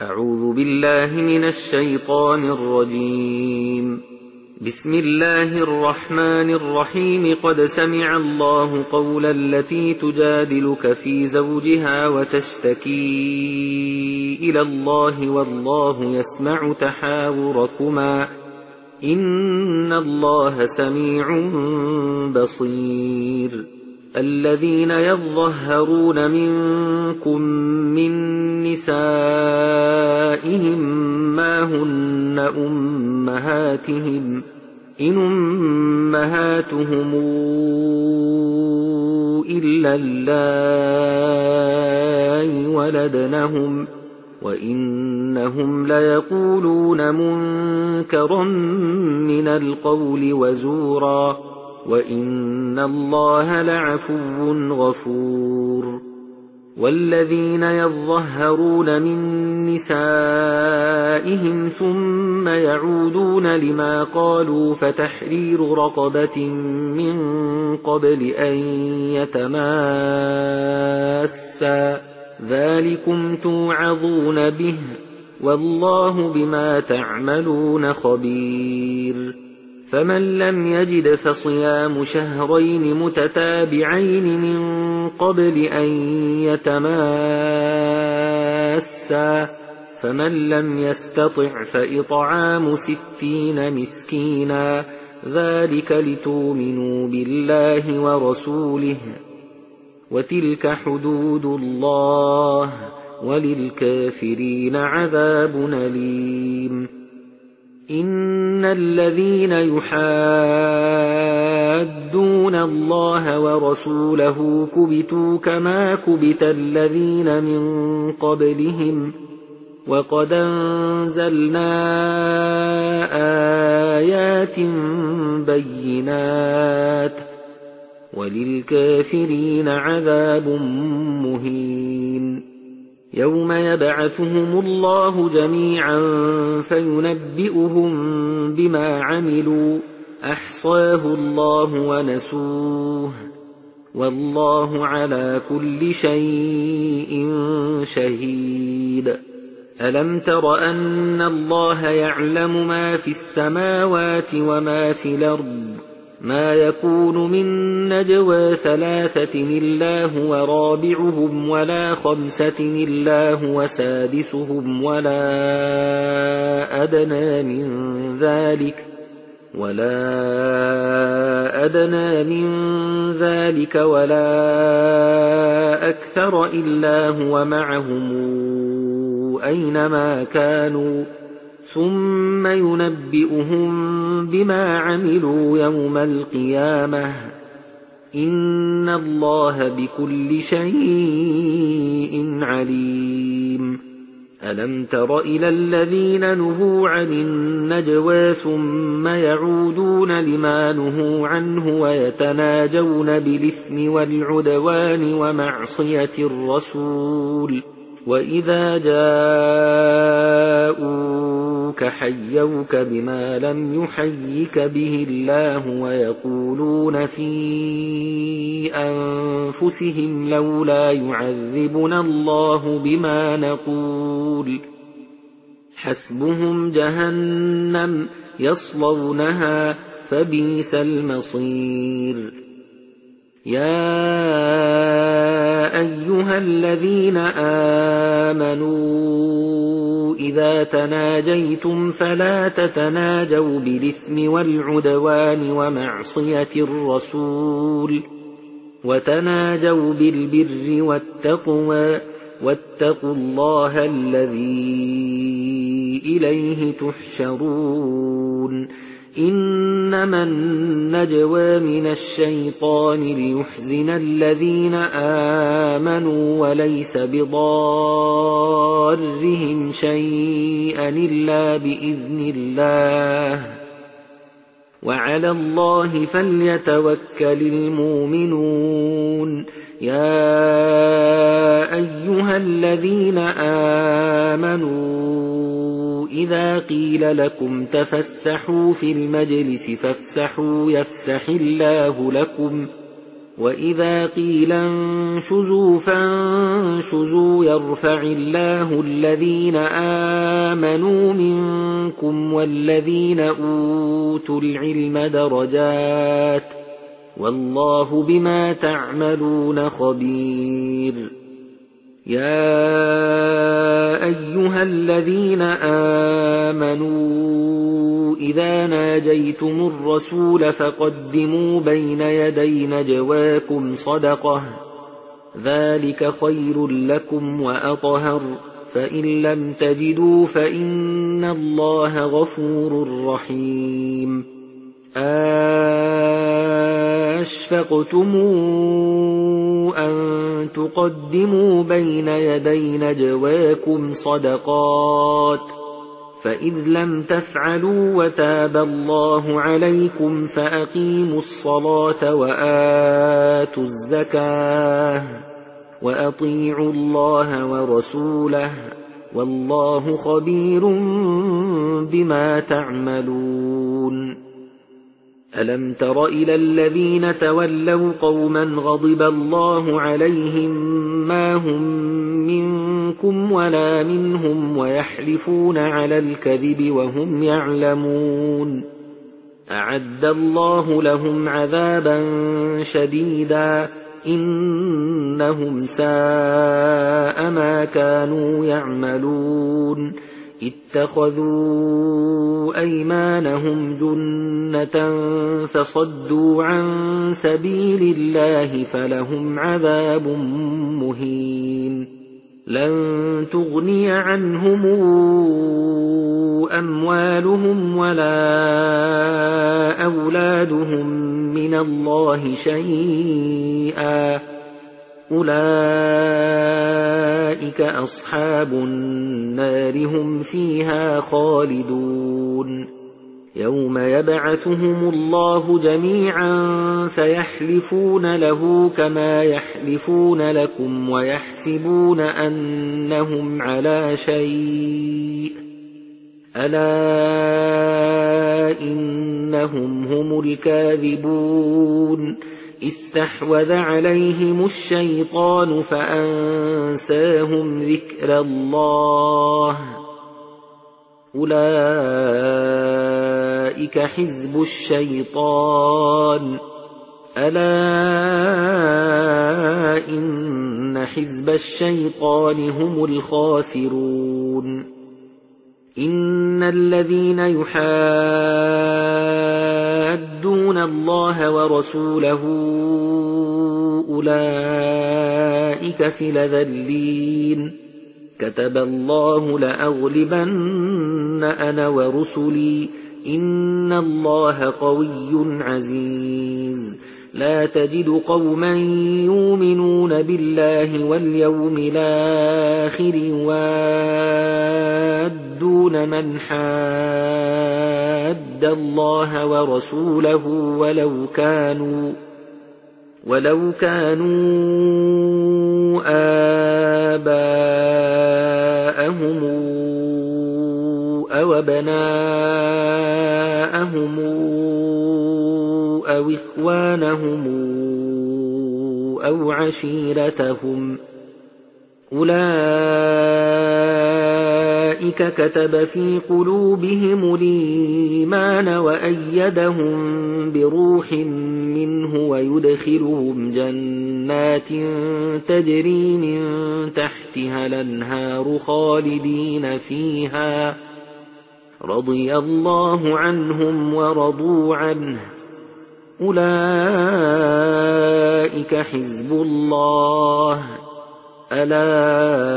أعوذ بالله من الشيطان الرجيم. بسم الله الرحمن الرحيم. قد سمع الله قول التي تجادلك في زوجها وتشتكي إلى الله والله يسمع تحاوركما إن الله سميع بصير. الذين يظهرون منكم من نسائهم ما هن أمهاتهم إن أمهاتهم إلا اللائي ولدنهم وإنهم ليقولون منكرا من القول وزورا وإن الله لعفو غفور. والذين يظهرون من نسائهم ثم يعودون لما قالوا فتحرير رقبة من قبل أن يتماسا ذلكم توعظون به والله بما تعملون خبير. فمن لم يجد فصيام شهرين متتابعين من قبل أن يتماسا فمن لم يستطع فإطعام 60 مسكينا ذلك لتؤمنوا بالله ورسوله وتلك حدود الله وللكافرين عذاب أليم. إن الذين يحادون الله ورسوله كبتوا كما كبت الذين من قبلهم وقد أنزلنا آيات بينات وللكافرين عذاب مهين. يوم يبعثهم الله جميعا فينبئهم بما عملوا أحصاه الله ونسوه والله على كل شيء شهيد. ألم تر أن الله يعلم ما في السماوات وما في الأرض ما يكون من نجوى 3 إلا هو رابعهم ولا 5 إلا هو سادسهم ولا أدنى من ذلك ولا أكثر إلا هو معهم أينما كانوا ثم ينبئهم بما عملوا يوم القيامة إن الله بكل شيء عليم. ألم تر إلى الذين نهوا عن النجوى ثم يعودون لما نهوا عنه ويتناجون بالإثم والعدوان ومعصية الرسول وإذا جاءوك حيوك بما لم يحيك به الله ويقولون في أنفسهم لولا يعذبنا الله بما نقول حسبهم جهنم يصلونها فبئس المصير. يا أيها الذين آمنوا إذا تناجيتم فلا تتناجوا بالإثم والعدوان ومعصية الرسول وتناجوا بالبر والتقوى واتقوا الله الذي إليه تحشرون. إنما النجوى من الشيطان ليحزن الذين آمنوا وليس بضارهم شيئا إلا بإذن الله وعلى الله فليتوكل المؤمنون. يا أيها الذين آمنوا إذا قيل لكم تفسحوا في المجلس فافسحوا يفسح الله لكم وإذا قيل انشزوا فانشزوا يرفع الله الذين آمنوا منكم والذين أوتوا العلم درجات والله بما تعملون خبير يا أيها الذين آمنوا إذا ناجيتم الرسول فقدموا بين يدي نجواكم صدقة ذلك خير لكم وأطهر فإن لم تجدوا فإن الله غفور رحيم أشفقتم أن تقدموا بين يدي نجواكم صدقات فإذ لم تفعلوا وتاب الله عليكم فأقيموا الصلاة وآتوا الزكاة وأطيعوا الله ورسوله والله خبير بما تعملون ألم تر إلى الذين تولوا قوما غضب الله عليهم ما هم منكم ولا منهم ويحلفون على الكذب وهم يعلمون أعد الله لهم عذابا شديدا إنهم ساء ما كانوا يعملون اتخذوا أيمانهم جنة فصدوا عن سبيل الله فلهم عذاب مهين لن تغني عنهم أموالهم ولا أولادهم من الله شيئا أولئك أصحاب النار هم فيها خالدون يوم يبعثهم الله جميعا فيحلفون له كما يحلفون لكم ويحسبون أنهم على شيء ألا إنهم هم الكاذبون استحوذ عليهم الشيطان فأنساهم ذكر الله أولئك حزب الشيطان ألا إن حزب الشيطان هم الخاسرون إن الذين يحادون الله ورسوله أولئك في الأذلين كتب الله لأغلبن أنا ورسلي إن الله قوي عزيز لا تجد قوما يؤمنون بالله واليوم الآخر يوادون من حاد الله ورسوله ولو كانوا آباءهم أو أبناءهم أو إخوانهم أو عشيرتهم أولئك كتب في قلوبهم الإيمان وأيدهم بروح منه ويدخلهم جنات تجري من تحتها الأنهار خالدين فيها رضي الله عنهم ورضوا عنه أولئك حزب الله ألا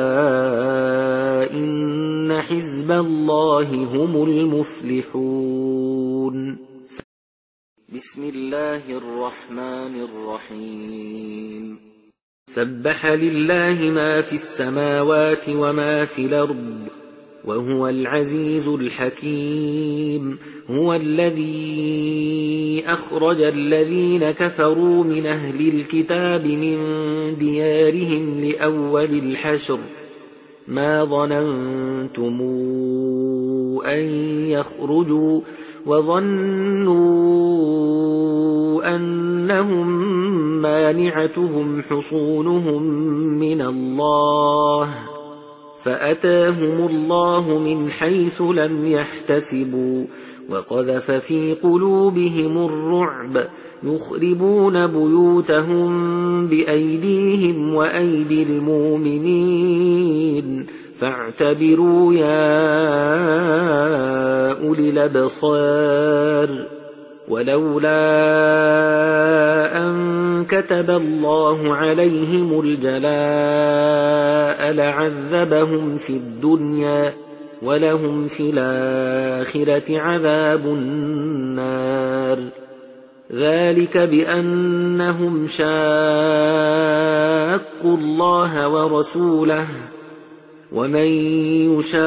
إن حزب الله هم المفلحون بسم الله الرحمن الرحيم سبح لله ما في السماوات وما في الأرض وهو العزيز الحكيم هو الذي أخرج الذين كفروا من أهل الكتاب من ديارهم لأول الحشر ما ظننتم أن يخرجوا وظنوا أنهم مانعتهم حصونهم من الله فأتاهم الله من حيث لم يحتسبوا وقذف في قلوبهم الرعب يخربون بيوتهم بأيديهم وأيدي المؤمنين فاعتبروا يا أولي الأبصار ولولا أن كتب الله عليهم الجلاء لعذبهم في الدنيا ولهم في الآخرة عذاب النار ذلك بأنهم شاقوا الله ورسوله ومن يشاق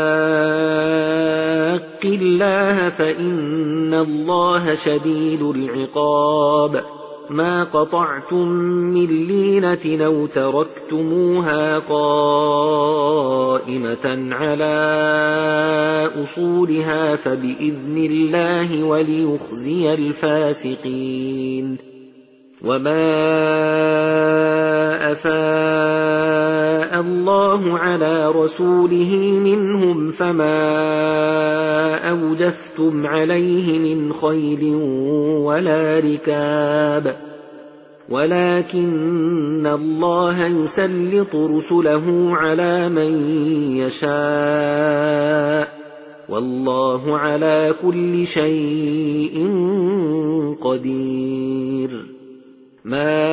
الله فإن الله شديد العقاب ما قطعتم من لينة أو تركتموها قائمة على أصولها فبإذن الله وليخزي الفاسقين وما أفاء الله على رسوله منهم فما أوجفتم عليه من خيل ولا ركاب ولكن الله يسلط رسله على من يشاء والله على كل شيء قدير ما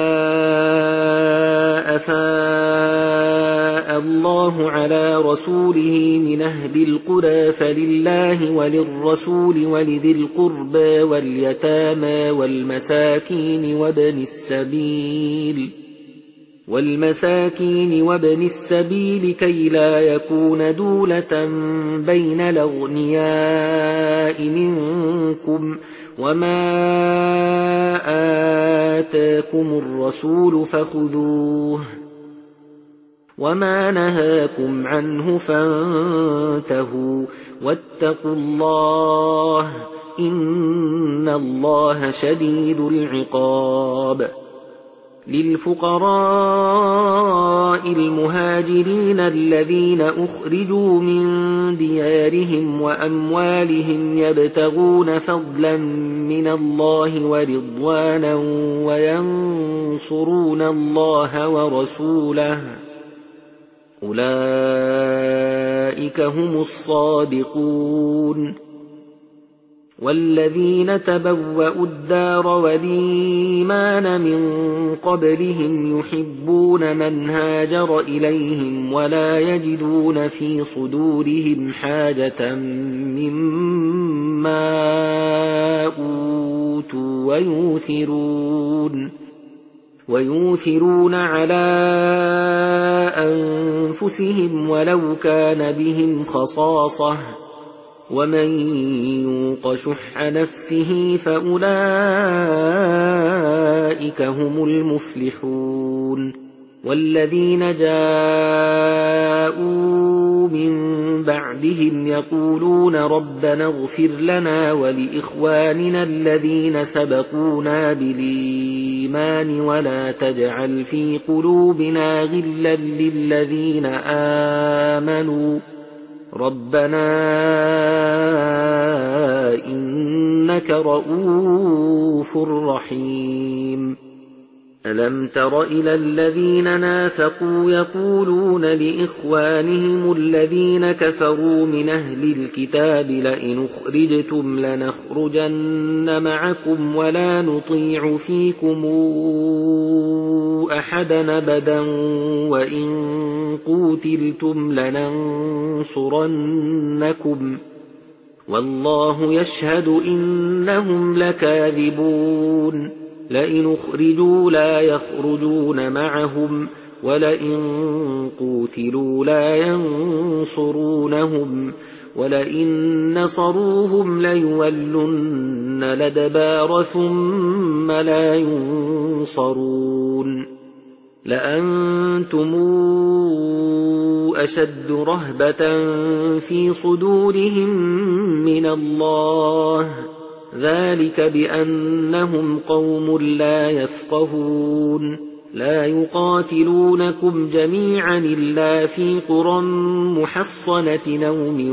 أفاء الله على رسوله من أهل القرى فلله وللرسول ولذي القربى واليتامى والمساكين وابن السبيل كي لا يكون دولة بين الأغنياء منكم وما آتاكم الرسول فخذوه وما نهاكم عنه فانتهوا واتقوا الله إن الله شديد العقاب للفقراء المهاجرين الذين أخرجوا من ديارهم وأموالهم يبتغون فضلا من الله ورضوانا وينصرون الله ورسوله أولئك هم الصادقون والذين تبوأوا الدار والإيمان من قبلهم يحبون من هاجر إليهم ولا يجدون في صدورهم حاجة مما أوتوا ويؤثرون على أنفسهم ولو كان بهم خصاصة ومن يوق شح نفسه فأولئك هم المفلحون والذين جاءوا من بعدهم يقولون ربنا اغفر لنا ولإخواننا الذين سبقونا بالإيمان ولا تجعل في قلوبنا غلا للذين آمنوا ربنا إنك رؤوف رحيم ألم تر إلى الذين نافقوا يقولون لإخوانهم الذين كفروا من أهل الكتاب لئن أخرجتم لنخرجن معكم ولا نطيع فيكم أحدا أبدا وإن قوتلتم لننصرنكم والله يشهد إنهم لكاذبون لئن أخرجوا لا يخرجون معهم ولئن قوتلوا لا ينصرونهم ولئن نصروهم ليولن الأدبار ثم لا ينصرون لأنتم أشد رهبة في صدورهم من الله، ذلك بأنهم قوم لا يفقهون. لا يقاتلونكم جميعا إلا في قرى محصنة أو من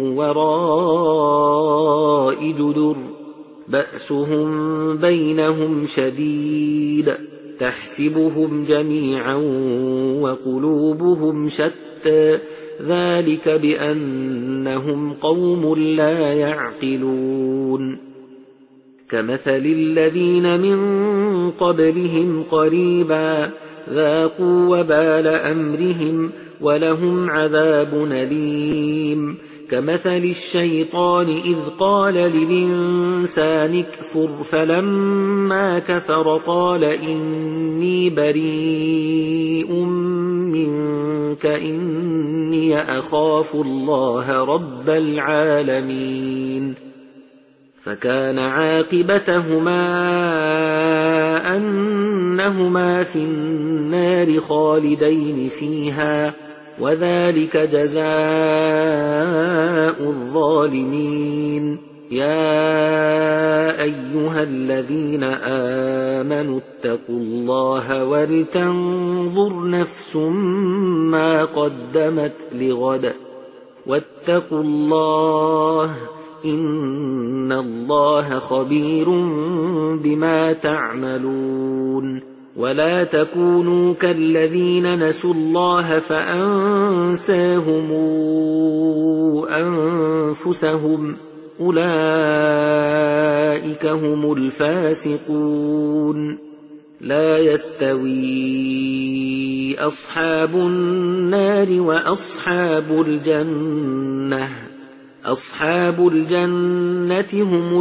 وراء جدر، بأسهم بينهم شديد، تحسبهم جميعا وقلوبهم شتى، ذلك بأنهم قوم لا يعقلون. كمثل الذين من قبلهم قريبا ذاقوا وبال أمرهم ولهم عذاب أليم. كمثل الشيطان إذ قال للإنسان اكفر فلما كفر قال إني بريء منك إني أخاف الله رب العالمين. فكان عاقبتهما أنهما في النار خالدين فيها، وذلك جزاء الظالمين. يا أيها الذين آمنوا اتقوا الله ولتنظر نفس ما قدمت لغد، واتقوا الله إن الله خبير بما تعملون. ولا تكونوا كالذين نسوا الله فأنساهم أنفسهم، أولئك هم الفاسقون. لا يستوي أصحاب النار وأصحاب الجنة، أصحاب الجنة هم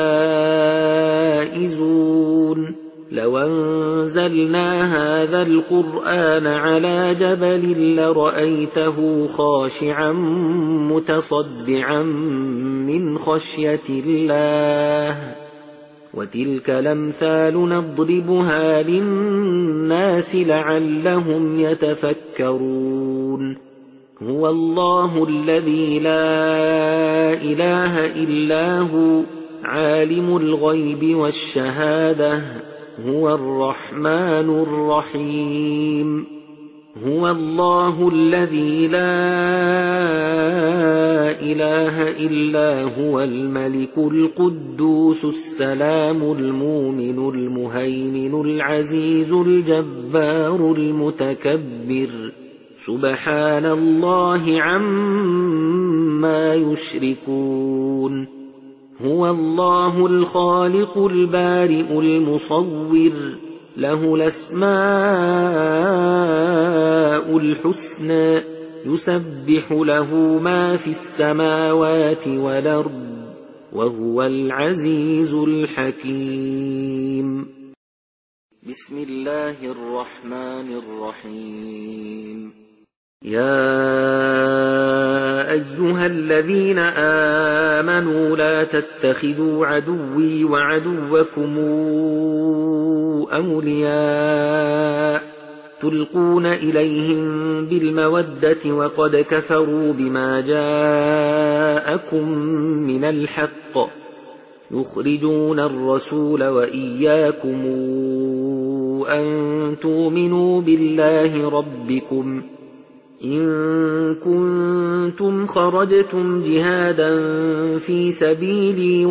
الفائزون. لو أنزلنا هذا القرآن على جبل لرأيته خاشعا متصدعا من خشية الله. وتلك الأمثال نضربها للناس لعلهم يتفكرون. هو الله الذي لا إله إلا هو عالم الغيب والشهادة، هو الرحمن الرحيم. هو الله الذي لا إله إلا هو الملك القدوس السلام المؤمن المهيمن العزيز الجبار المتكبر، سبحان الله عما يشركون. هو الله الخالق البارئ المصور، له الأسماء الحسنى، يسبح له ما في السماوات والأرض، وهو العزيز الحكيم. بسم الله الرحمن الرحيم. يا أيها الذين آمنوا لا تتخذوا عدوي وعدوكم أولياء تلقون إليهم بالمودة وقد كفروا بما جاءكم من الحق، يخرجون الرسول وإياكم أن تؤمنوا بالله ربكم إن كنتم خرجتم جهادا في سبيلي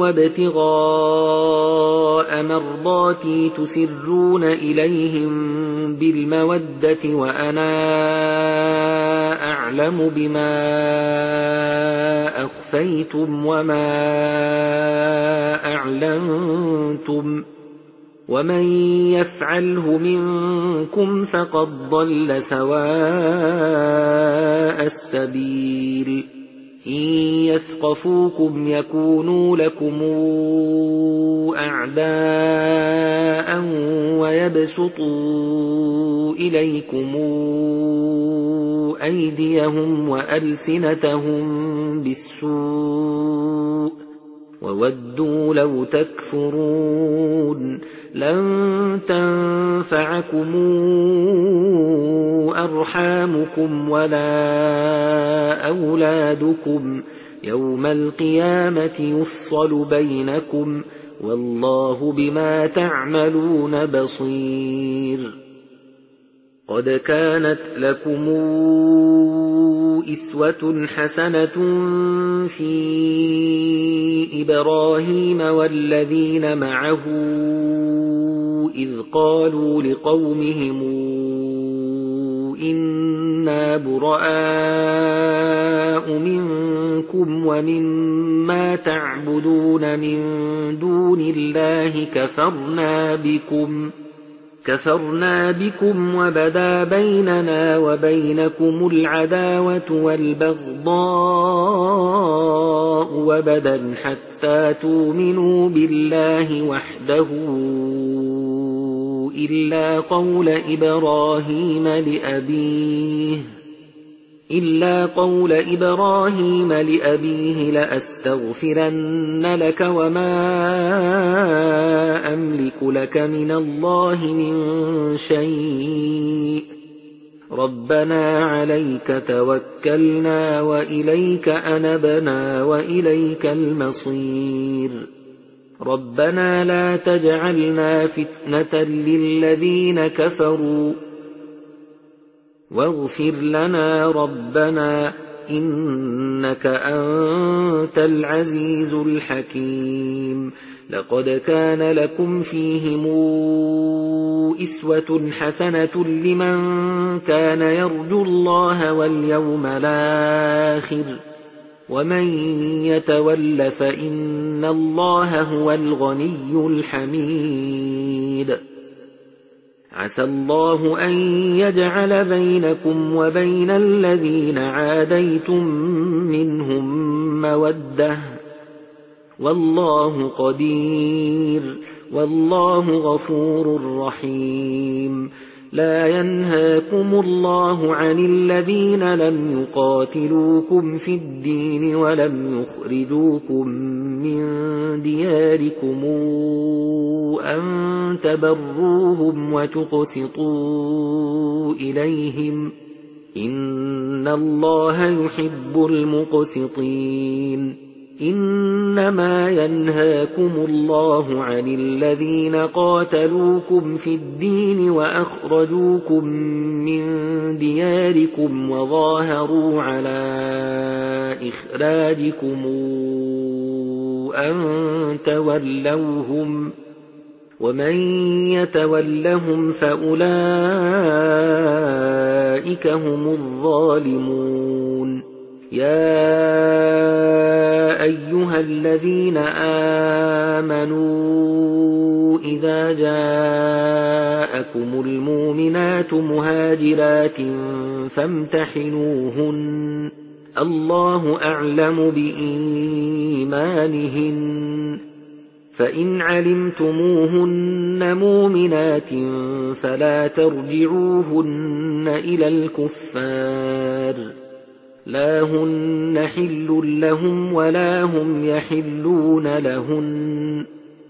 وابتغاء مرضاتي تسرون إليهم بالمودة وأنا أعلم بما أخفيتم وما أعلنتم ومن يفعله منكم فقد ضل سواء السبيل. إن يثقفوكم يكونوا لكم أعداء ويبسطوا إليكم أيديهم وألسنتهم بالسوء وودوا لو تكفرون لن تنفعكم أرحامكم ولا أولادكم يوم القيامة يفصل بينكم والله بما تعملون بصير قد كانت لكم أسوة حسنة في إبراهيم والذين معه إذ قالوا لقومهم إنا براء منكم ومما تعبدون من دون الله كفرنا بكم وبدا بيننا وبينكم العداوة والبغضاء وبدا حتى تؤمنوا بالله وحده إلا قول إبراهيم لأبيه لأستغفرن لك وما أملك لك من الله من شيء ربنا عليك توكلنا وإليك أنبنا وإليك المصير ربنا لا تجعلنا فتنة للذين كفروا واغفر لنا ربنا إنك أنت العزيز الحكيم لقد كان لكم فيهم أسوة حسنة لمن كان يرجو الله واليوم الآخر ومن يتول فإن الله هو الغني الحميد عسى الله أن يجعل بينكم وبين الذين عاديتم منهم مودة والله قدير والله غفور رحيم لا ينهاكم الله عن الذين لم يقاتلوكم في الدين ولم يخرجوكم من دياركم أن تبروهم وتقسطوا إليهم إن الله يحب المقسطين إنما ينهاكم الله عن الذين قاتلوكم في الدين وأخرجوكم من دياركم وظاهروا على إخراجكم أن تولوهم ومن يتولهم فأولئك هم الظالمون يا أيها الذين آمنوا إذا جاءكم المؤمنات مهاجرات فامتحنوهن الله أعلم بإيمانهن فإن علمتموهن مؤمنات فلا ترجعوهن إلى الكفار لا هن حل لهم ولا هم يحلون لهن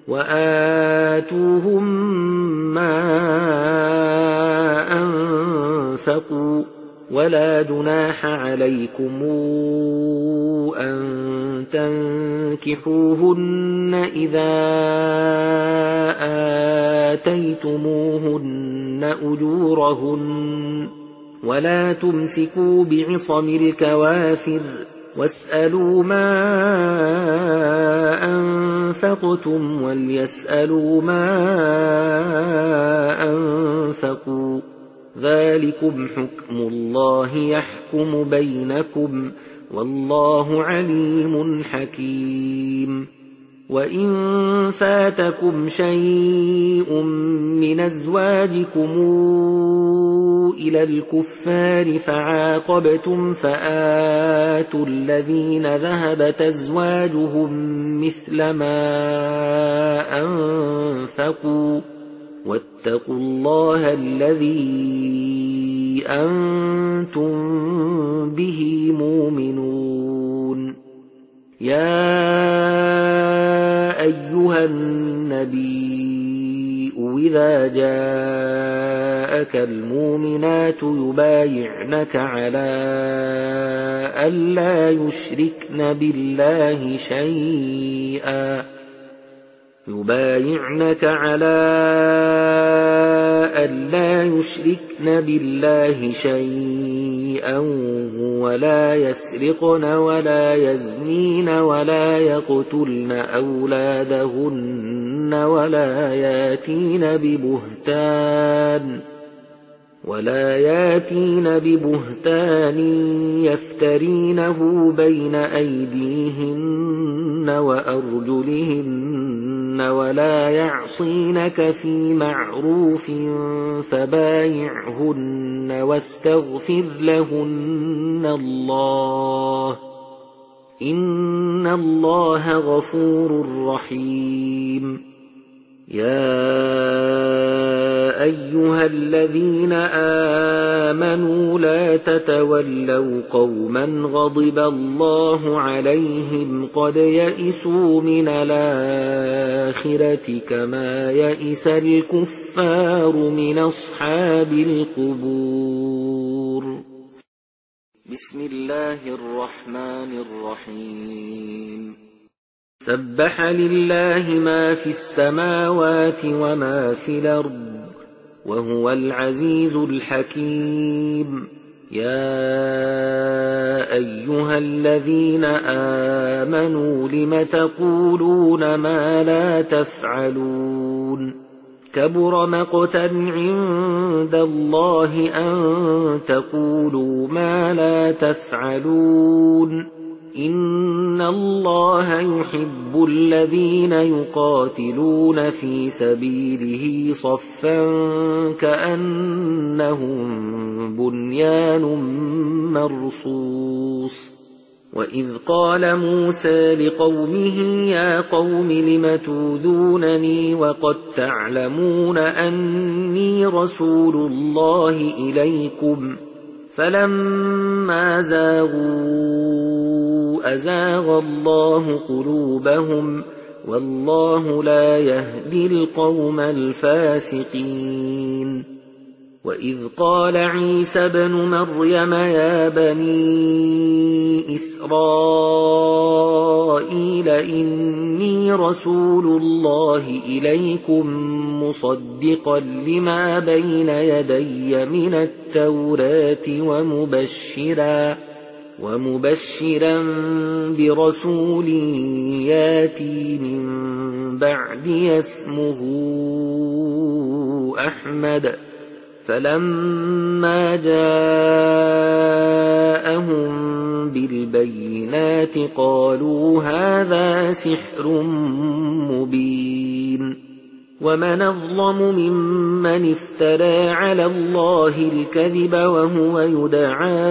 وآتوهم ما أنفقوا ولا جناح عليكم أن تنكحوهن إذا آتيتموهن أجورهن ولا تمسكوا بعصم الكوافر واسألوا ما أنفقتم وليسألوا ما أنفقوا ذلكم حكم الله يحكم بينكم والله عليم حكيم وإن فاتكم شيء من أزواجكم إلى الكفار فعاقبتم فآتوا الذين ذهبت أزواجهم مثل ما أنفقوا واتقوا الله الذي أنتم به مؤمنون يا النبي إذا جاءك المؤمنات يبايعنك على ألا يشركن بالله شيئا ولا يسرقن ولا يزنين ولا يقتلن أولادهن ولا ياتين ببهتان يفترينه بين أيديهن وأرجلهن ولا يعصينك في معروف فبايعهن واستغفر لهن الله إن الله غفور رحيم. يا أيها الذين آمنوا لا تتولوا قوما غضب الله عليهم قد يئسوا من الآخرة كما يئس الكفار من أصحاب القبور. بسم الله الرحمن الرحيم. سبح لله ما في السماوات وما في الأرض وهو العزيز الحكيم. يا أيها الذين آمنوا لم تقولون ما لا تفعلون كبر مقتا عند الله أن تقولوا ما لا تفعلون إن الله يحب الذين يقاتلون في سبيله صفا كأنهم بنيان مرصوص. وإذ قال موسى لقومه يا قوم لم تؤذونني وقد تعلمون أني رسول الله إليكم فلما زاغوا أزاغ الله قلوبهم والله لا يهدي القوم الفاسقين. وإذ قال عيسى ابن مريم يا بني إسرائيل إني رسول الله إليكم مصدقا لما بين يدي من التوراة ومبشرا برسول ياتي من بعدي اسمه أحمد. فلما جاءهم بالبينات قالوا هذا سحر مبين. ومن أظلم ممن افترى على الله الكذب وهو يدعى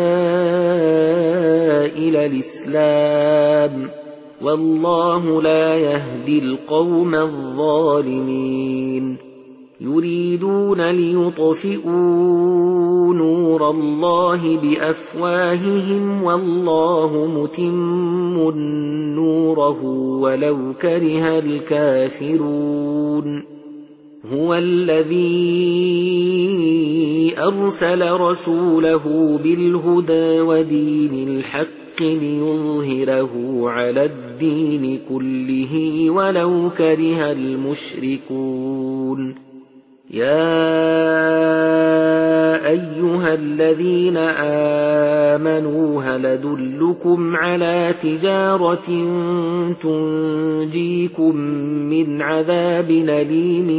إلى الإسلام والله لا يهدي القوم الظالمين. يريدون ليطفئوا نور الله بأفواههم والله متم نوره ولو كره الكافرون. هو الذي أرسل رسوله بالهدى ودين الحق ليظهره على الدين كله ولو كره المشركون. يا أيها الذين آمنوا هل أدلكم على تجارة تنجيكم من عذاب أليم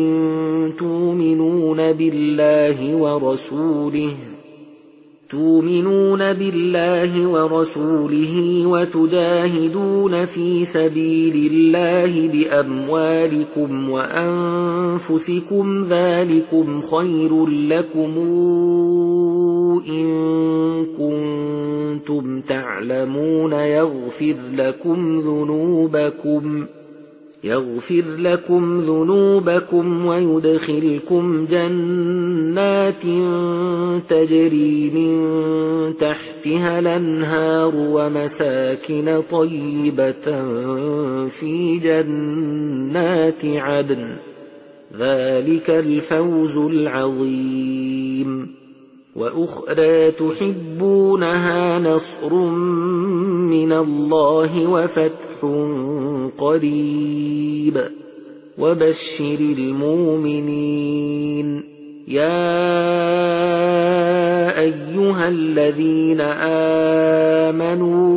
تؤمنون بالله ورسوله وتجاهدون في سبيل الله بأموالكم وأنفسكم ذلكم خير لكم إن كنتم تعلمون يغفر لكم ذنوبكم ويدخلكم جنات تجري من تحتها تحتها الأنهار ومساكن طيبة في جنات عدن ذلك الفوز العظيم. وأخرى تحبونها نصر من الله وفتح قريب وبشر المؤمنين. يا أيها الذين آمنوا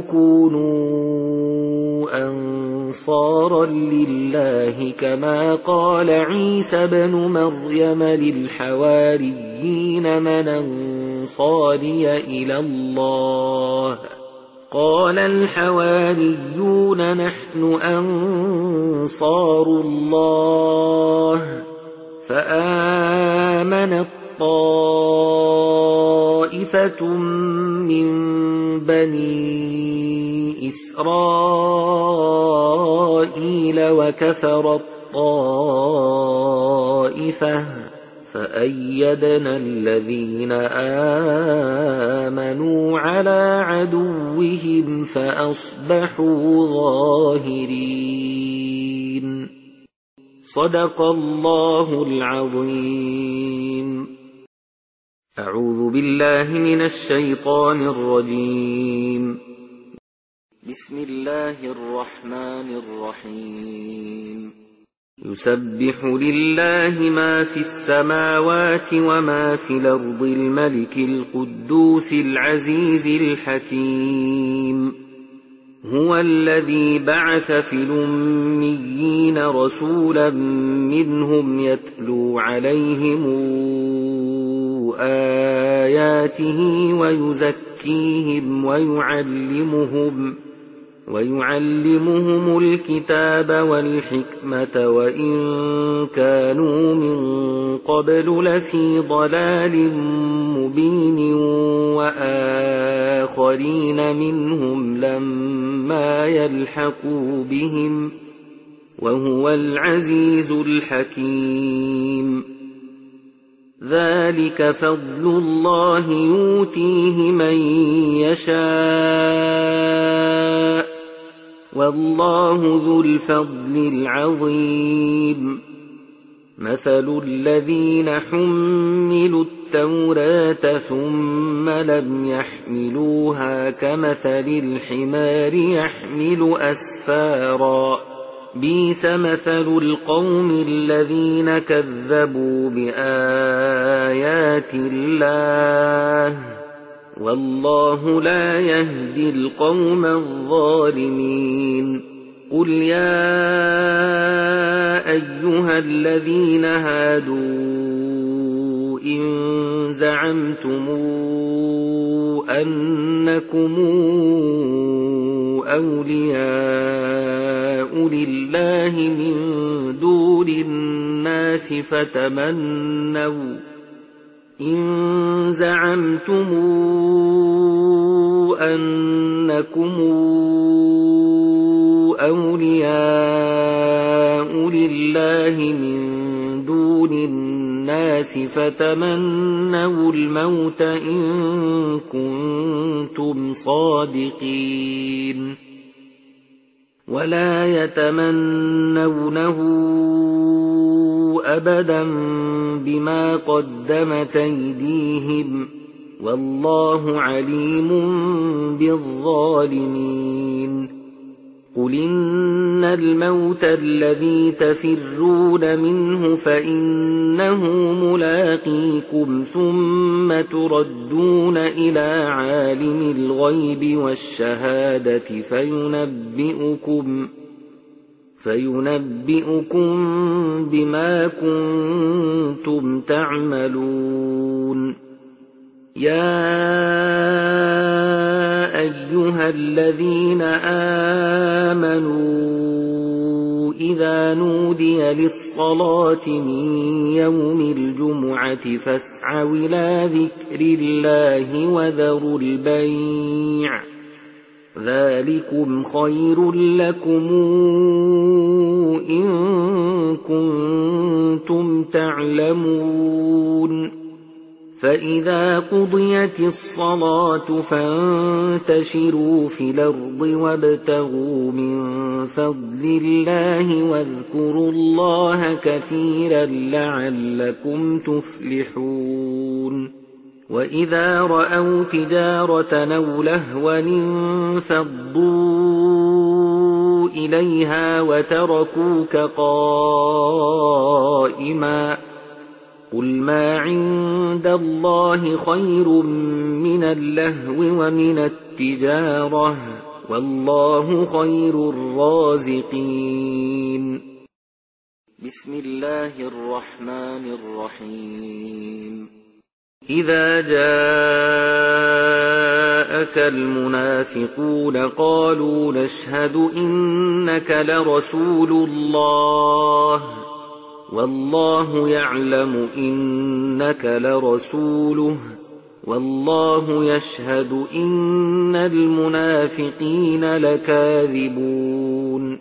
كونوا أنصارا لله كما قال عيسى بن مريم للحواريين من أنصاري إلى الله قال الحواريون نحن أنصار الله. فآمنت طائفة من بني إسرائيل وكفرت طائفة فأيدنا الذين آمنوا على عدوهم فأصبحوا ظاهرين. صدق الله العظيم. أعوذ بالله من الشيطان الرجيم. بسم الله الرحمن الرحيم. يسبح لله ما في السماوات وما في الأرض الملك القدوس العزيز الحكيم. هو الذي بعث في الأميين رسولا منهم يتلو عليهم آياته ويزكيهم ويعلمهم الكتاب والحكمة وإن كانوا من قبل لفي ضلال مبين وآخرين منهم لما يلحقوا بهم وهو العزيز الحكيم. ذلك فضل الله يؤتيه من يشاء والله ذو الفضل العظيم. مثل الذين حملوا التوراة ثم لم يحملوها كمثل الحمار يحمل أسفارا بئس مثل القوم الذين كذبوا بآيات الله والله لا يهدي القوم الظالمين. قل يا أيها الذين هادوا إن زعمتم أنكم أولياء لله من دون الناس فتمنوا الموت إن كنتم صادقين ولا يتمنونه أبدا بما قدمت أيديهم والله عليم بالظالمين. قل إن الموت الذي تفرون منه فإنه ملاقيكم ثم تردون إلى عالم الغيب والشهادة فينبئكم بما كنتم تعملون. يا أيها الذين آمنوا إذا نودي للصلاة من يوم الجمعة فاسعوا إلى ذكر الله وذروا البيع ذلكم خير لكم إن كنتم تعلمون. فإذا قضيت الصلاة فانتشروا في الأرض وابتغوا من فضل الله واذكروا الله كثيرا لعلكم تفلحون وإذا رأوا تجارة أو لهوا انفضوا إليها وتركوك قائما قل ما عند الله خير من اللهو ومن التجارة والله خير الرازقين. بسم الله الرحمن الرحيم. إذا جاءك المنافقون قالوا نشهد إنك لرسول الله والله يعلم إنك لرسوله والله يشهد إن المنافقين لكاذبون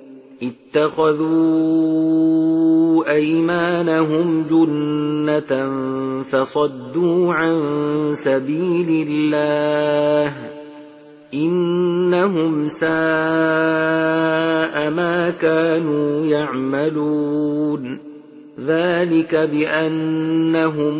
اتخذوا أيمانهم جنة فصدوا عن سبيل الله إنهم ساء ما كانوا يعملون ذلك بأنهم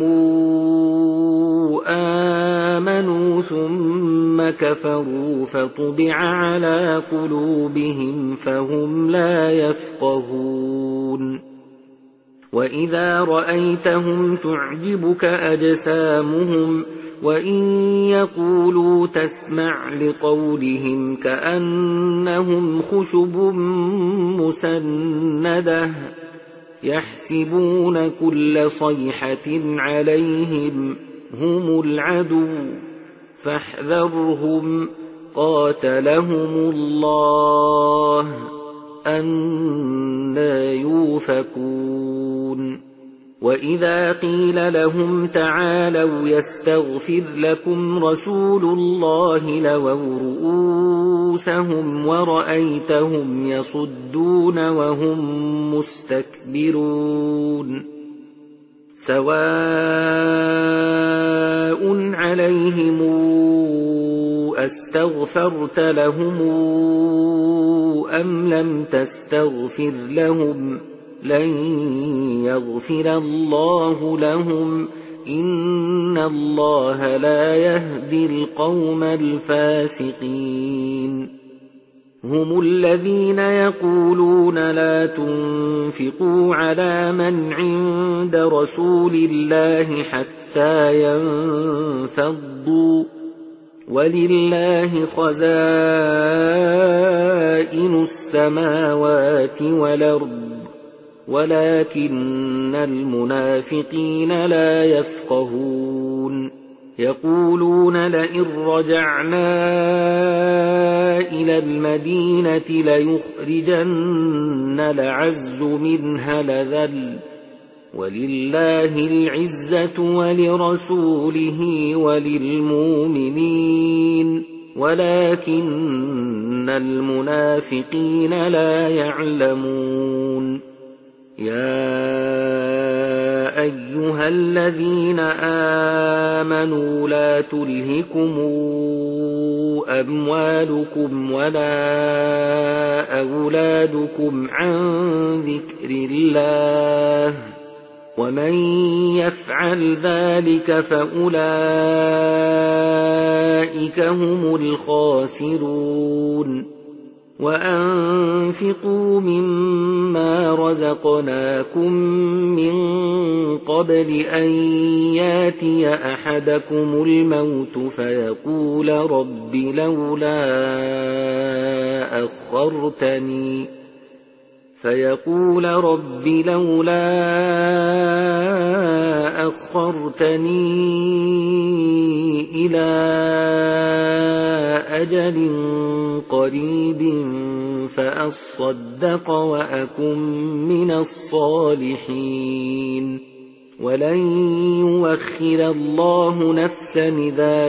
آمنوا ثم كفروا فطبع على قلوبهم فهم لا يفقهون وإذا رأيتهم تعجبك أجسامهم وإن يقولوا تسمع لقولهم كأنهم خشب مسندة يحسبون كل صيحة عليهم هم العدو فاحذرهم قاتلهم الله أنى يؤفكون وإذا قيل لهم تعالوا يستغفر لكم رسول الله لووا رؤوسهم ورأيتهم يصدون وهم مستكبرون سواء عليهم أستغفرت لهم أم لم تستغفر لهم لن يغفر الله لهم إن الله لا يهدي القوم الفاسقين هم الذين يقولون لا تنفقوا على من عند رسول الله حتى ينفضوا ولله خزائن السماوات والأرض ولكن المنافقين لا يفقهون يقولون لئن رجعنا إلى المدينة ليخرجن الأعز منها الأذل ولله العزة ولرسوله وللمؤمنين ولكن المنافقين لا يعلمون يا أيها الذين آمنوا لا تلهكم أموالكم ولا أولادكم عن ذكر الله ومن يفعل ذلك فأولئك هم الخاسرون وأنفقوا مما رزقناكم من قبل أن ياتي أحدكم الموت فيقول رب لولا أخرتني إلى أجل قريب فأصدق وأكن من الصالحين ولن يؤخر الله نفسا إذا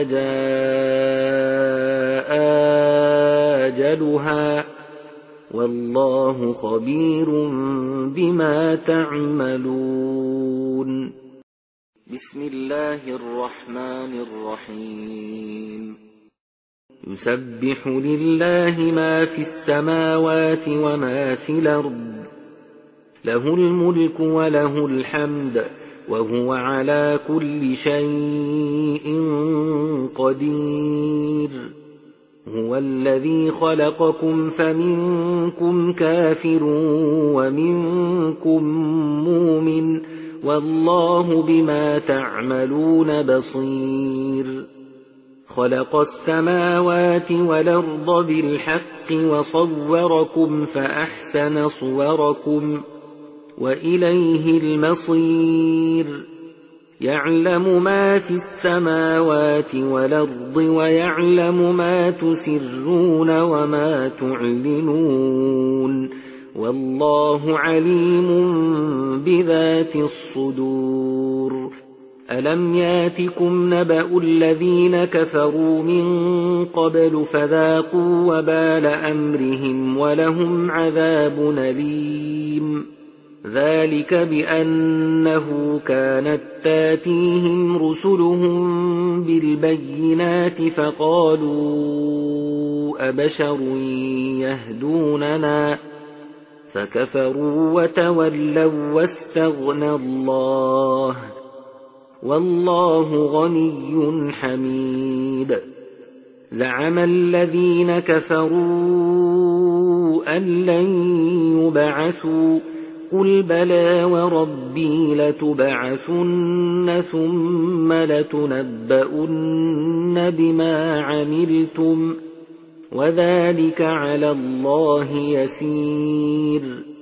جاء أجلها والله خبير بما تعملون بسم الله الرحمن الرحيم يسبح لله ما في السماوات وما في الأرض له الملك وله الحمد وهو على كل شيء قدير هو الذي خلقكم فمنكم كافر ومنكم مؤمن والله بما تعملون بصير خلق السماوات والأرض بالحق وصوركم فأحسن صوركم وإليه المصير يعلم ما في السماوات والأرض ويعلم ما تسرون وما تعلنون والله عليم بذات الصدور ألم ياتكم نبأ الذين كفروا من قبل فذاقوا وبال أمرهم ولهم عذاب أليم ذلك بأنه كانت تاتيهم رسلهم بالبينات فقالوا أبشر يهدوننا فكفروا وتولوا واستغنى الله والله غني حميد زعم الذين كفروا أن لن يبعثوا قل بلى وربي لتبعثن ثم لتنبؤن بما عملتم وذلك على الله يسير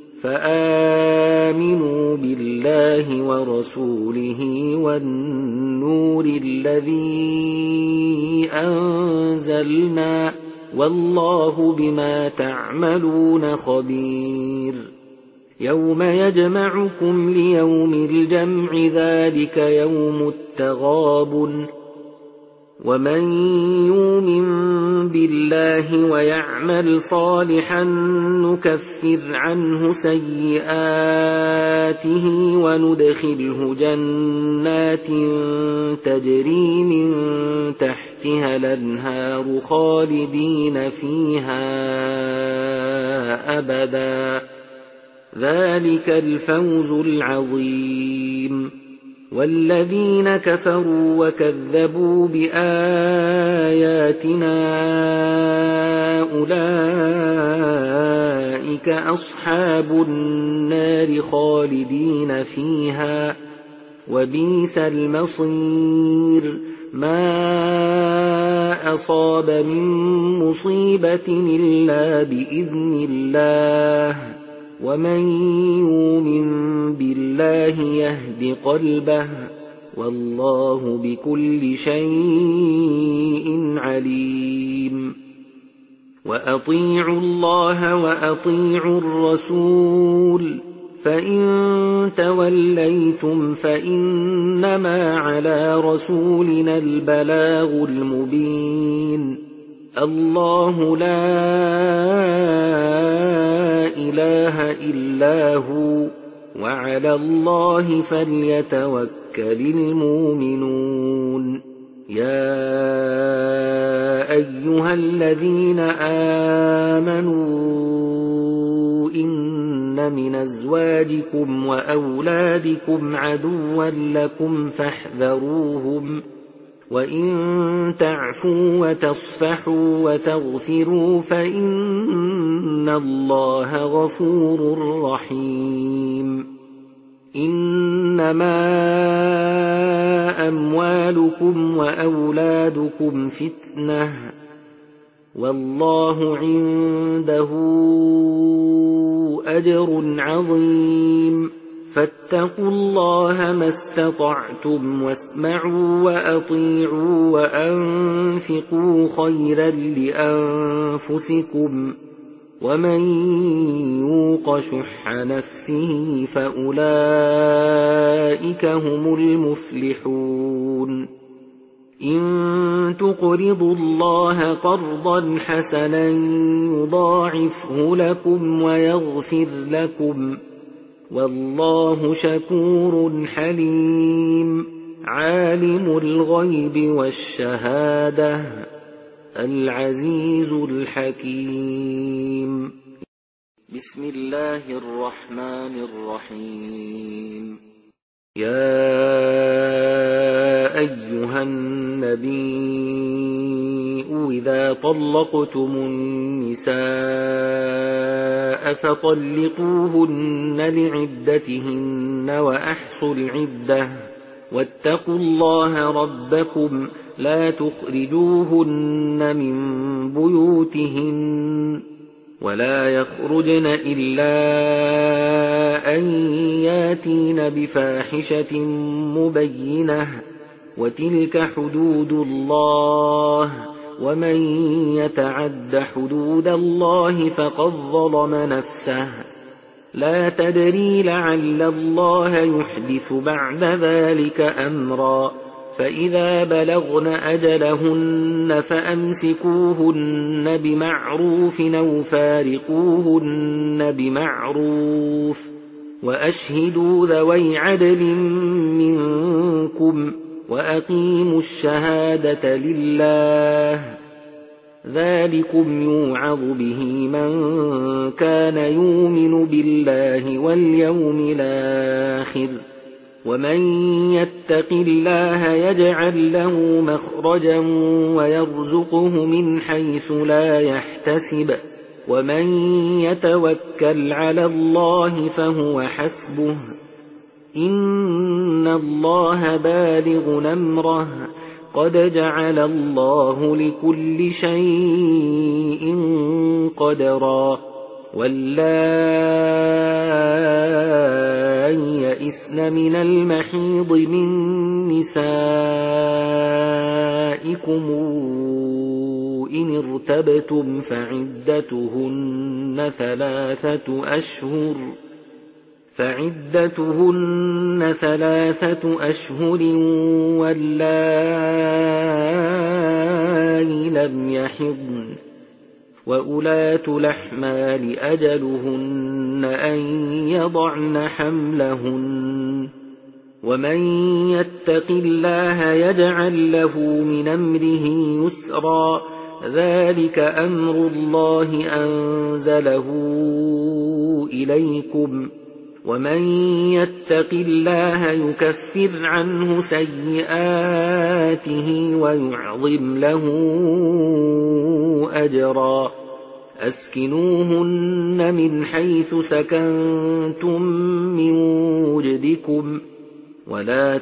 فآمنوا بالله ورسوله والنور الذي أنزلنا والله بما تعملون خبير يوم يجمعكم ليوم الجمع ذلك يوم التغابن ومن يؤمن بالله ويعمل صالحا نكفر عنه سيئاته وندخله جنات تجري من تحتها الأنهار خالدين فيها أبدا ذلك الفوز العظيم والذين كفروا وكذبوا بآياتنا أولئك أصحاب النار خالدين فيها وبئس المصير ما أصاب من مصيبة إلا بإذن الله ومن يؤمن بالله يهد قلبه والله بكل شيء عليم وأطيعوا الله وأطيعوا الرسول فإن توليتم فإنما على رسولنا البلاغ المبين الله لا إله إلا هو وعلى الله فليتوكل المؤمنون يا أيها الذين آمنوا إن من أزواجكم وأولادكم عدوا لكم فاحذروهم وإن تعفوا وتصفحوا وتغفروا فإن الله غفور رحيم إنما أموالكم وأولادكم فتنة والله عنده أجر عظيم فاتقوا الله ما استطعتم واسمعوا وأطيعوا وأنفقوا خيرا لأنفسكم ومن يوق شح نفسه فأولئك هم المفلحون إن تقرضوا الله قرضا حسنا يضاعفه لكم ويغفر لكم والله شكور حليم عالم الغيب والشهادة العزيز الحكيم. بسم الله الرحمن الرحيم. يا أيها النبي إذا طلقتم النساء فطلقوهن لعدتهن وأحصوا العدة واتقوا الله ربكم لا تخرجوهن من بيوتهن ولا يخرجن إلا أن ياتين بفاحشة مبينة وتلك حدود الله ومن يتعد حدود الله فقد ظلم نفسه لا تدري لعل الله يحدث بعد ذلك أمرا. فإذا بلغن أجلهن فأمسكوهن بمعروف أو فارقوهن بمعروف وأشهدوا ذوي عدل منكم وأقيموا الشهادة لله ذلكم يوعظ به من كان يؤمن بالله واليوم الآخر ومن يتق الله يجعل له مخرجا ويرزقه من حيث لا يحتسب ومن يتوكل على الله فهو حسبه إن الله بالغ أمره قد جعل الله لكل شيء قدرا. واللائي يئسن من المحيض من نسائكم إن ارتبتم فعدتهن ثلاثة أشهر واللائي لم يحضن وأولاة الأحمال أجلهن أن يضعن حملهن ومن يتق الله يجعل له من أمره يسرا ذلك أمر الله أنزله إليكم ومن يتق الله يكفر عنه سيئاته ويعظم له أجرا. أسكنوهن من حيث سكنتم من وجدكم ولا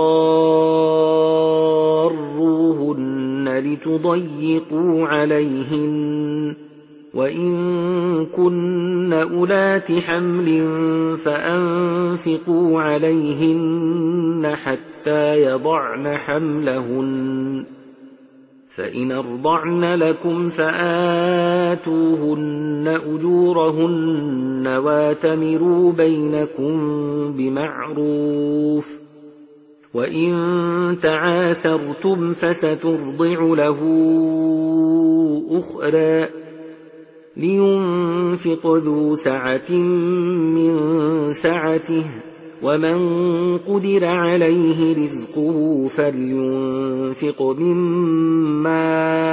تضاروهن لتضيقوا عليهن وإن كن أولات حمل فأنفقوا عليهن حتى يضعن حملهن فإن أرضعن لكم فآتوهن أجورهن واتمروا بينكم بمعروف وإن تعاسرتم فسترضع له أخرى لينفق ذو سعة من سعته ومن قدر عليه رزقه فلينفق مما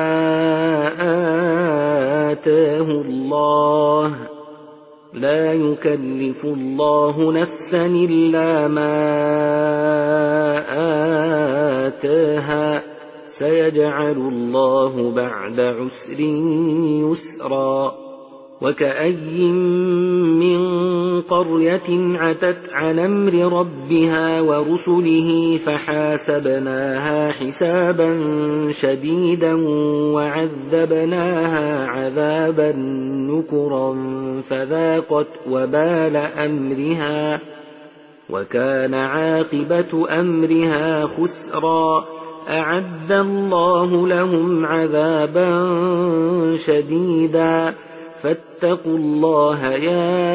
آتاه الله لا يكلف الله نفسا إلا ما آتاها سيجعل الله بعد عسر يسرا. وكأي من قرية عتت عن أمر ربها ورسله فحاسبناها حسابا شديدا وعذبناها عذابا نكرا فذاقت وبال أمرها وكان عاقبة أمرها خسرا. أعد الله لهم عذابا شديدا فاتقوا الله يا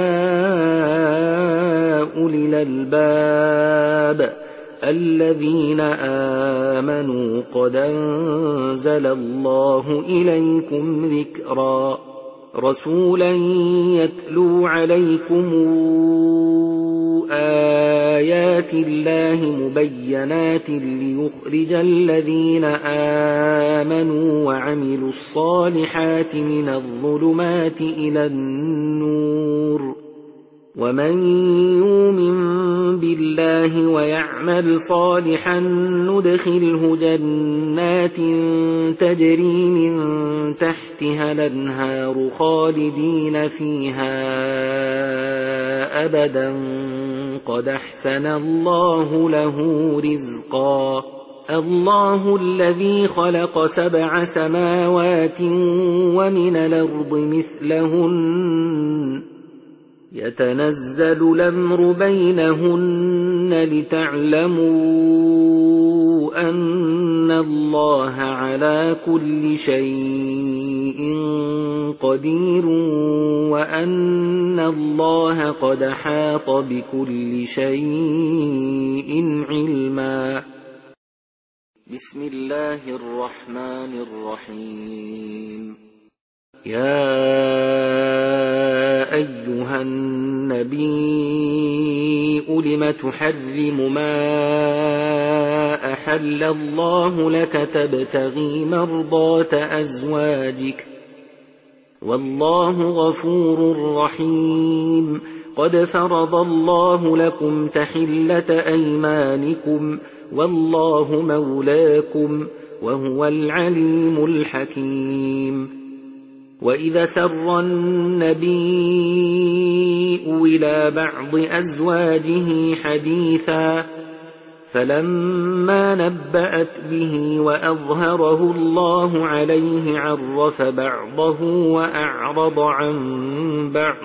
أولي الألباب الذين آمنوا قد أنزل الله إليكم ذكرا رسولا يتلو عليكم آيات الله مبينات ليخرج الذين آمنوا وعملوا الصالحات من الظلمات إلى النور ومن يؤمن بالله ويعمل صالحا ندخله جنات تجري من تحتها الأنهار خالدين فيها أبدا قد أحسن الله له رزقا الله الذي خلق 7 سماوات ومن الأرض مثلهن يتنزل الأمر بينهن لتعلموا أن الله على كل شيء قدير وأن الله قد أحاط بكل شيء علما. بسم الله الرحمن الرحيم. يا أيها النبي لم تحرم ما أحل الله لك تبتغي مرضات أزواجك والله غفور رحيم. قد فرض الله لكم تحلة أيمانكم والله مولاكم وهو العليم الحكيم. وإذا سر النبي إلى بعض أزواجه حديثا فلما نبأت به وأظهره الله عليه عرف بعضه وأعرض عن بعض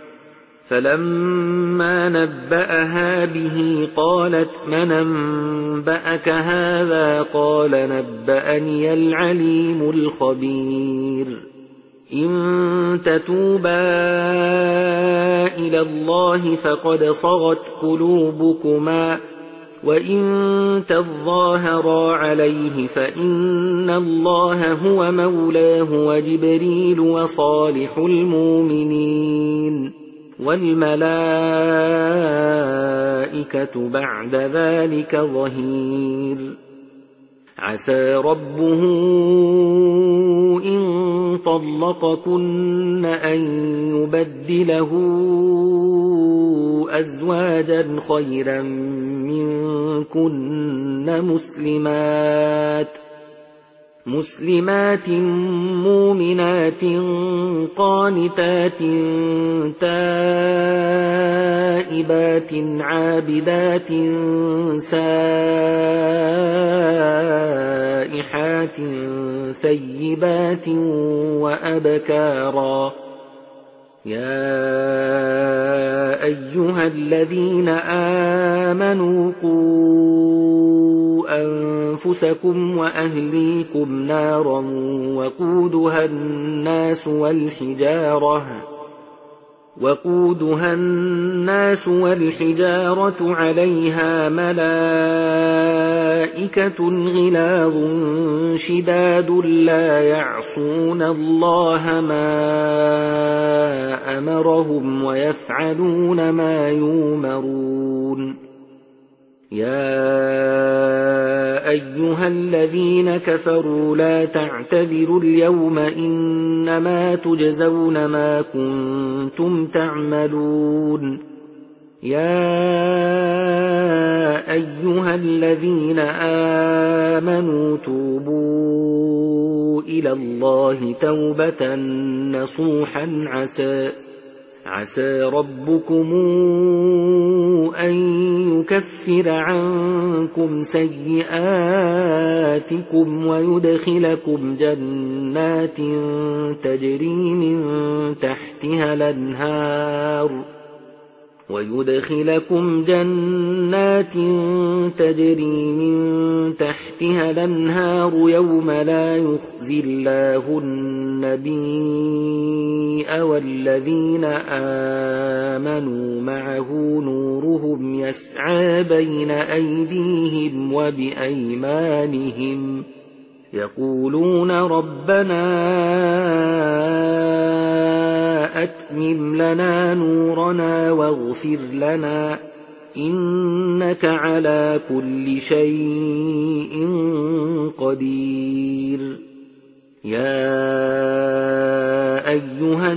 فلما نبأها به قالت من أنبأك هذا قال نبأني العليم الخبير. إن تتوبا إلى الله فقد صغت قلوبكما وإن تظاهرا عليه فإن الله هو مولاه وجبريل وصالح المؤمنين والملائكة بعد ذلك ظهير. عسى ربه إن طلقكن أن يبدله أزواجا خيرا منكن مسلمات مؤمنات قانتات تائبات عابدات سائحات ثيبات وأبكارا. يا أيها الذين آمنوا قوا أنفسكم وأهليكم نارا وقودها الناس والحجارة عليها ملائكة غلاظ شداد لا يعصون الله ما أمرهم ويفعلون ما يؤمرون. يا أيها الذين كفروا لا تعتذروا اليوم إنما تجزون ما كنتم تعملون. يا أيها الذين آمنوا توبوا إلى الله توبة نصوحا عسى ربكم أن يكفر عنكم سيئاتكم ويدخلكم جنات تجري من تحتها الأنهار يوم لا يخزي الله النبي والذين آمنوا معه نورهم يسعى بين أيديهم وبأيمانهم يقولون ربنا أتمم لنا نورنا واغفر لنا إنك على كل شيء قدير. يا أيها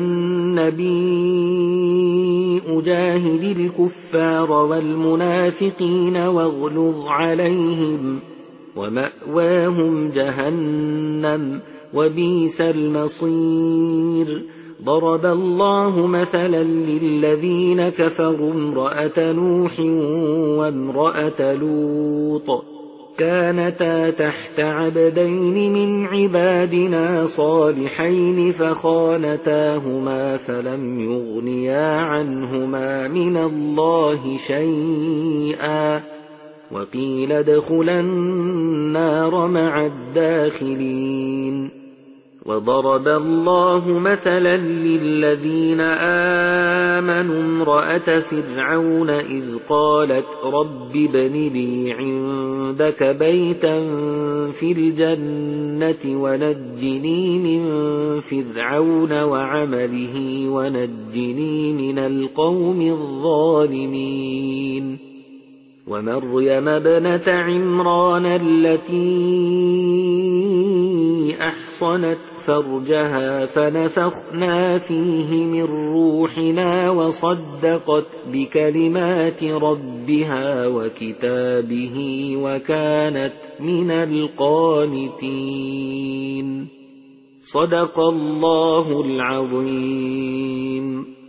النبي جاهد الكفار والمنافقين واغلظ عليهم ومأواهم جهنم وبئس المصير. ضرب الله مثلا للذين كفروا امرأة نوح وامرأة لوط كانتا تحت عبدين من عبادنا صالحين فخانتاهما فلم يغنيا عنهما من الله شيئا وقيل ادخلا النار مع الداخلين. وضرب الله مثلا للذين آمنوا امرأة فرعون إذ قالت رب ابن لي عندك بيتا في الجنة ونجني من فرعون وعمله ونجني من القوم الظالمين. ومريم ابنة عمران التي أحصنت فرجها فنفخنا فيه من روحنا وصدقت بكلمات ربها وكتابه وكانت من القانتين. صدق الله العظيم.